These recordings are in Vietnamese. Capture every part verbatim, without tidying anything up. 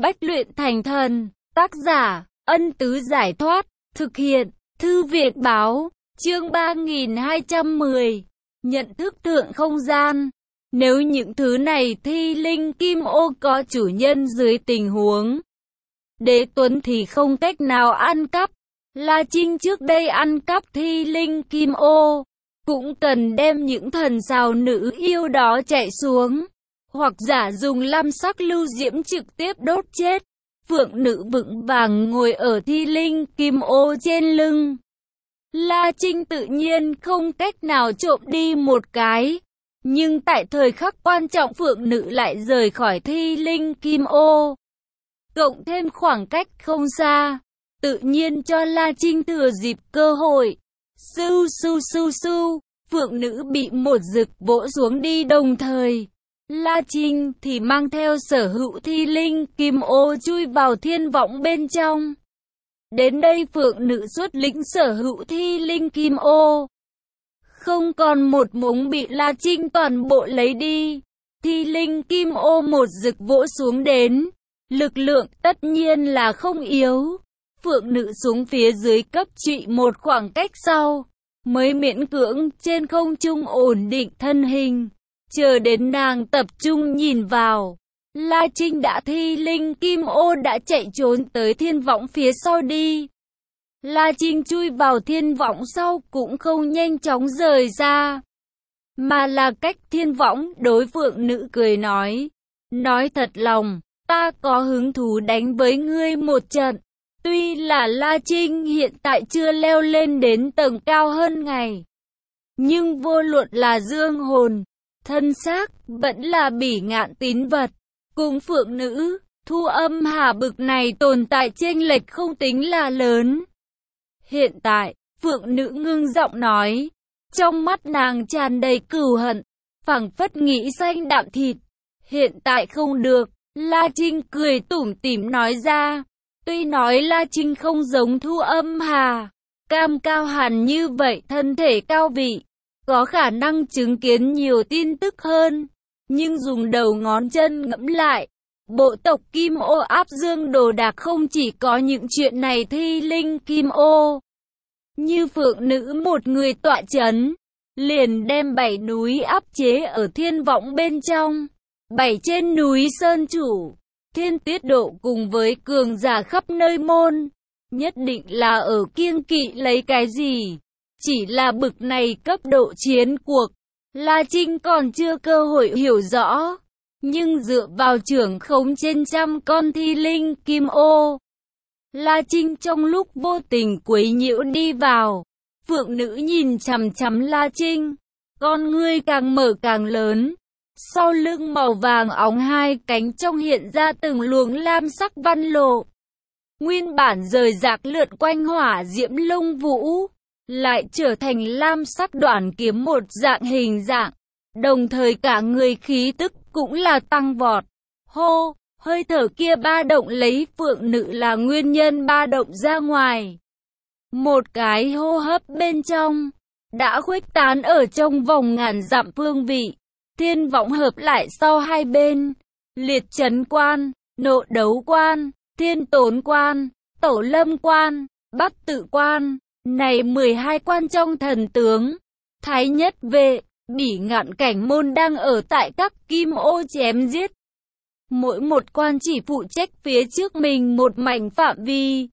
Bách luyện thành thần. Tác giả, Ân Tứ Giải Thoát. Thực hiện, Thư Việt Báo. Chương ba nghìn hai trăm mười. Nhận thức thượng không gian. Nếu những thứ này thi linh kim ô có chủ nhân dưới tình huống Đế Tuấn thì không cách nào ăn cắp. La Trinh trước đây ăn cắp thi linh kim ô, cũng cần đem những thần sao nữ yêu đó chạy xuống, hoặc giả dùng lam sắc lưu diễm trực tiếp đốt chết. Phượng nữ vững vàng ngồi ở thi linh kim ô trên lưng. La Trinh tự nhiên không cách nào trộm đi một cái, nhưng tại thời khắc quan trọng Phượng nữ lại rời khỏi thi linh kim ô, cộng thêm khoảng cách không xa, tự nhiên cho La Trinh thừa dịp cơ hội. Su su su su, Phượng nữ bị một rực vỗ xuống đi, đồng thời La Trinh thì mang theo sở hữu thi linh kim ô chui vào thiên võng bên trong. Đến đây Phượng nữ xuất lĩnh sở hữu thi linh kim ô, không còn một mống bị La Trinh toàn bộ lấy đi. Thi linh kim ô một rực vỗ xuống đến, lực lượng tất nhiên là không yếu. Phượng nữ xuống phía dưới cấp trị một khoảng cách sau, mới miễn cưỡng trên không trung ổn định thân hình. Chờ đến nàng tập trung nhìn vào, La Trinh đã thi linh kim ô đã chạy trốn tới thiên võng phía sau đi. La Trinh chui vào thiên võng sau cũng không nhanh chóng rời ra, mà là cách thiên võng. Đối Phượng nữ cười nói, nói thật lòng, ta có hứng thú đánh với ngươi một trận. Tuy là La Trinh hiện tại chưa leo lên đến tầng cao hơn ngày, nhưng vô luận là dương hồn, thân xác, vẫn là bỉ ngạn tín vật. Cùng Phượng nữ, Thu Âm Hà bực này tồn tại chênh lệch không tính là lớn. Hiện tại, Phượng nữ ngưng giọng nói, trong mắt nàng tràn đầy cừu hận, phảng phất nghĩ xanh đạm thịt. Hiện tại không được, La Trinh cười tủm tỉm nói ra. Tuy nói La Trinh không giống Thu Âm Hà, cam cao hẳn như vậy, thân thể cao vị, có khả năng chứng kiến nhiều tin tức hơn, nhưng dùng đầu ngón chân ngẫm lại, bộ tộc Kim Ô áp dương đồ đạc không chỉ có những chuyện này. Thi linh Kim Ô như Phượng nữ một người tọa chấn, liền đem bảy núi áp chế ở thiên võng bên trong. Bảy trên núi sơn chủ, thiên tiết độ cùng với cường giả khắp nơi môn, nhất định là ở kiêng kỵ lấy cái gì. Chỉ là bực này cấp độ chiến cuộc, La Trinh còn chưa cơ hội hiểu rõ, nhưng dựa vào trưởng khống trên trăm con thi linh kim ô, La Trinh trong lúc vô tình quấy nhiễu đi vào. Phượng nữ nhìn chằm chằm La Trinh, con ngươi càng mở càng lớn, sau lưng màu vàng óng hai cánh trong hiện ra từng luồng lam sắc văn lộ. Nguyên bản rời rạc lượn quanh hỏa diễm lông vũ, lại trở thành lam sắc đoạn kiếm một dạng hình dạng, đồng thời cả người khí tức cũng là tăng vọt. Hô, hơi thở kia ba động lấy Phượng nữ là nguyên nhân ba động ra ngoài. Một cái hô hấp bên trong, đã khuếch tán ở trong vòng ngàn dặm phương vị. Thiên võng hợp lại sau hai bên, liệt trấn quan, nộ đấu quan, thiên tốn quan, tổ lâm quan, bắc tự quan. Này mười hai quan trong thần tướng, thái nhất vệ, bỉ ngạn cảnh môn đang ở tại các kim ô chém giết. Mỗi một quan chỉ phụ trách phía trước mình một mảnh phạm vi.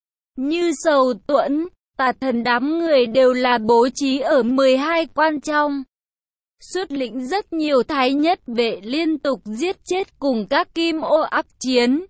Như Sầu Tuẫn, Tà Thần đám người đều là bố trí ở mười hai quan trong. Xuất lĩnh rất nhiều thái nhất vệ liên tục giết chết cùng các kim ô ác chiến.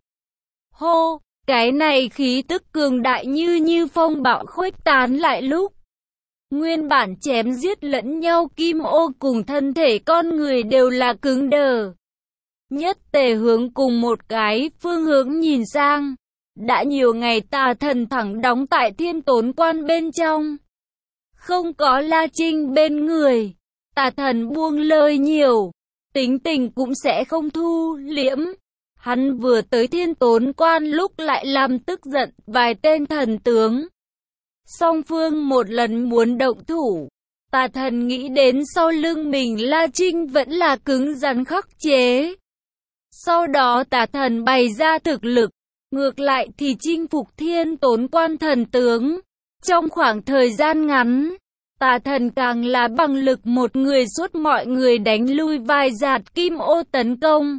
Hô, cái này khí tức cường đại như như phong bạo khuếch tán lại lúc. Nguyên bản chém giết lẫn nhau kim ô cùng thân thể con người đều là cứng đờ. Nhất tề hướng cùng một cái phương hướng nhìn sang. Đã nhiều ngày Tà Thần thẳng đóng tại thiên tốn quan bên trong, không có La Trinh bên người. Tà Thần buông lời nhiều, tính tình cũng sẽ không thu liễm. Hắn vừa tới thiên tốn quan lúc lại làm tức giận vài tên thần tướng. Song phương một lần muốn động thủ, Tà Thần nghĩ đến sau lưng mình La Trinh vẫn là cứng rắn khắc chế. Sau đó tà thần bày ra thực lực, ngược lại thì chinh phục Thiên Tốn Quan thần tướng. Trong khoảng thời gian ngắn, tà thần càng là bằng lực một người suốt mọi người đánh lui vài giạt kim ô tấn công.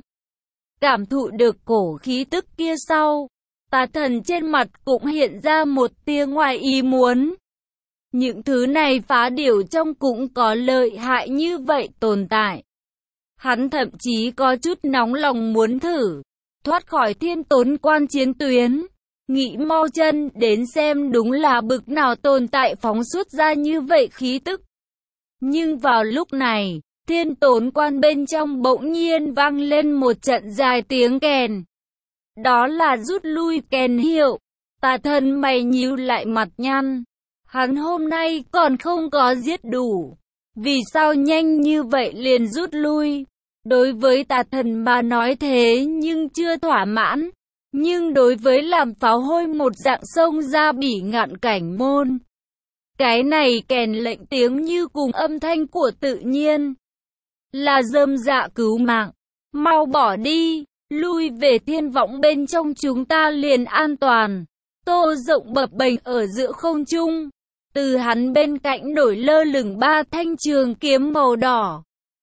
Cảm thụ được cổ khí tức kia sau, tà thần trên mặt cũng hiện ra một tia ngoài ý muốn. Những thứ này phá điểu trong cũng có lợi hại như vậy tồn tại. Hắn thậm chí có chút nóng lòng muốn thử, thoát khỏi Thiên Tốn Quan chiến tuyến, nghĩ mau chân đến xem đúng là bực nào tồn tại phóng xuất ra như vậy khí tức. Nhưng vào lúc này, Thiên Tốn Quan bên trong bỗng nhiên vang lên một trận dài tiếng kèn. Đó là rút lui kèn hiệu. Tà thần mày nhíu lại mặt nhăn. Hắn hôm nay còn không có giết đủ. Vì sao nhanh như vậy liền rút lui? Đối với tà thần mà nói thế nhưng chưa thỏa mãn. Nhưng đối với làm pháo hôi một dạng sông ra bỉ ngạn cảnh môn. Cái này kèn lệnh tiếng như cùng âm thanh của tự nhiên. Là rơm dạ cứu mạng. Mau bỏ đi, lui về thiên võng bên trong chúng ta liền an toàn. Tô rộng bập bềnh ở giữa không trung. Từ hắn bên cạnh nổi lơ lửng ba thanh trường kiếm màu đỏ.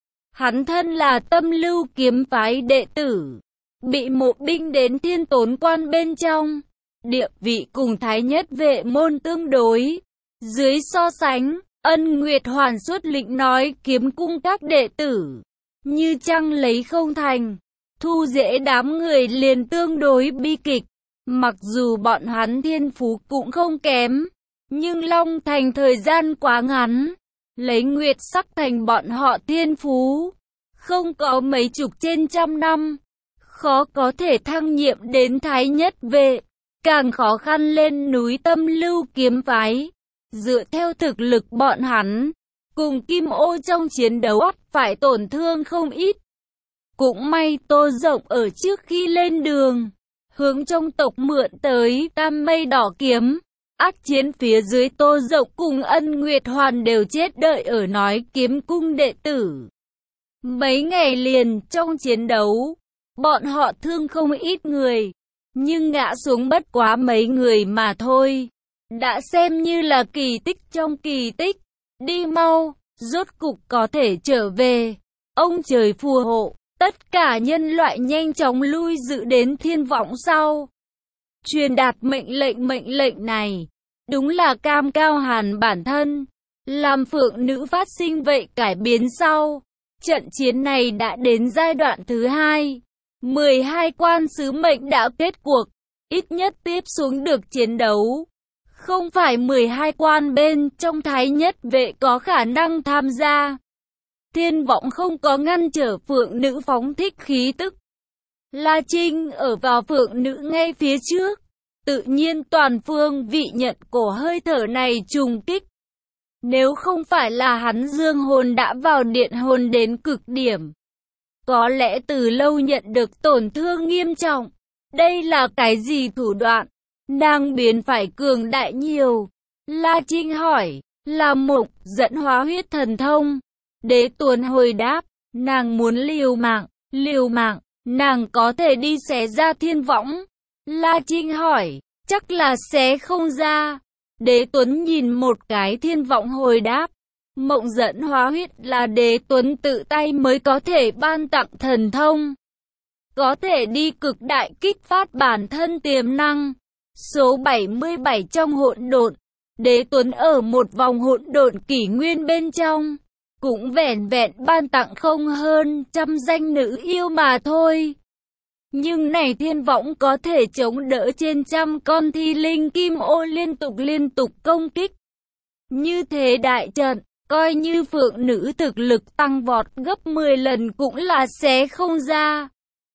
Hắn thân là Tâm Lưu kiếm phái đệ tử, bị mộ binh đến Thiên Tốn Quan bên trong. Địa vị cùng Thái Nhất Vệ môn tương đối. Dưới so sánh, Ân Nguyệt Hoàn xuất lĩnh nói kiếm cung các đệ tử. Như trăng lấy không thành, thu dễ đám người liền tương đối bi kịch. Mặc dù bọn hắn thiên phú cũng không kém, nhưng Long Thành thời gian quá ngắn. Lấy Nguyệt Sắc Thành bọn họ thiên phú, không có mấy chục trên trăm năm. Khó có thể thăng nhiệm đến Thái Nhất Vệ, càng khó khăn lên núi Tâm Lưu kiếm phái. Dựa theo thực lực bọn hắn, cùng Kim Ô trong chiến đấu phải tổn thương không ít. Cũng may Tô Rộng ở trước khi lên đường, hướng trong tộc mượn tới Tam Mây Đỏ kiếm. Ác chiến phía dưới Tô Rộng cùng Ân Nguyệt Hoàn đều chết đợi ở nói kiếm cung đệ tử. Mấy ngày liền trong chiến đấu, bọn họ thương không ít người, nhưng ngã xuống bất quá mấy người mà thôi. Đã xem như là kỳ tích trong kỳ tích. Đi mau, rốt cục có thể trở về. Ông trời phù hộ, tất cả nhân loại nhanh chóng lui dự đến thiên võng sau. Truyền đạt mệnh lệnh mệnh lệnh này, đúng là Cam Cao Hàn bản thân, làm phượng nữ phát sinh vậy cải biến sau. Trận chiến này đã đến giai đoạn thứ hai. mười hai quan sứ mệnh đã kết cuộc, ít nhất tiếp xuống được chiến đấu. Không phải mười hai quan bên trong Thái Nhất Vệ có khả năng tham gia. Thiên võng không có ngăn trở phượng nữ phóng thích khí tức. La Trinh ở vào phượng nữ ngay phía trước. Tự nhiên toàn phương vị nhận cổ hơi thở này trùng kích. Nếu không phải là hắn dương hồn đã vào điện hồn đến cực điểm, có lẽ từ lâu nhận được tổn thương nghiêm trọng. Đây là cái gì thủ đoạn? Nàng biến phải cường đại nhiều. La Trinh hỏi, là mục dẫn hóa huyết thần thông. Đế Tuấn hồi đáp, nàng muốn liều mạng, liều mạng, nàng có thể đi xé ra thiên võng. La Trinh hỏi, chắc là xé không ra. Đế Tuấn nhìn một cái thiên võng hồi đáp, mộng dẫn hóa huyết là Đế Tuấn tự tay mới có thể ban tặng thần thông. Có thể đi cực đại kích phát bản thân tiềm năng. Số bảy mươi bảy trong hỗn độn, Đế Tuấn ở một vòng hỗn độn kỷ nguyên bên trong, cũng vẻn vẹn ban tặng không hơn trăm danh nữ yêu mà thôi. Nhưng này thiên võng có thể chống đỡ trên trăm con thi linh kim ô liên tục liên tục công kích. Như thế đại trận, coi như phượng nữ thực lực tăng vọt gấp mười lần cũng là xé không ra.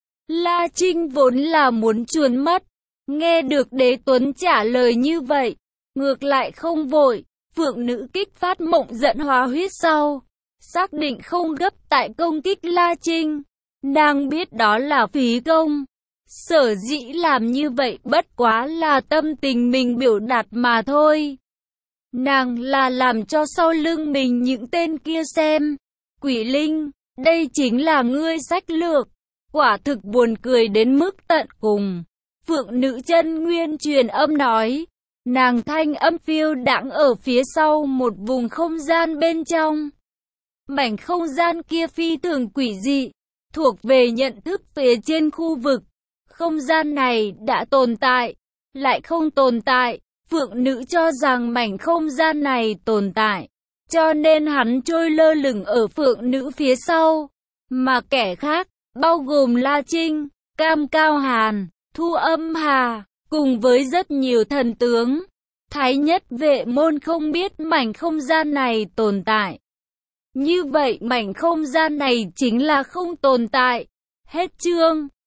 La Trinh vốn là muốn chuồn mất. Nghe được Đế Tuấn trả lời như vậy, ngược lại không vội. Phượng nữ kích phát mộng giận hóa huyết sau, xác định không gấp tại công kích La Trinh. Nàng biết đó là phí công. Sở dĩ làm như vậy bất quá là tâm tình mình biểu đạt mà thôi. Nàng là làm cho sau lưng mình những tên kia xem. Quỷ Linh, đây chính là ngươi sách lược. quả thực buồn cười đến mức tận cùng. Phượng nữ chân nguyên truyền âm nói, nàng thanh âm phiêu đãng ở phía sau một vùng không gian bên trong. Mảnh không gian kia phi thường quỷ dị, thuộc về nhận thức phía trên khu vực. Không gian này đã tồn tại, lại không tồn tại. Phượng nữ cho rằng mảnh không gian này tồn tại, cho nên hắn trôi lơ lửng ở phượng nữ phía sau. Mà kẻ khác, bao gồm La Trinh, Cam Cao Hàn, Thu Âm Hà, cùng với rất nhiều thần tướng, Thái Nhất Vệ Môn không biết mảnh không gian này tồn tại. Như vậy mảnh không gian này chính là không tồn tại. Hết chương.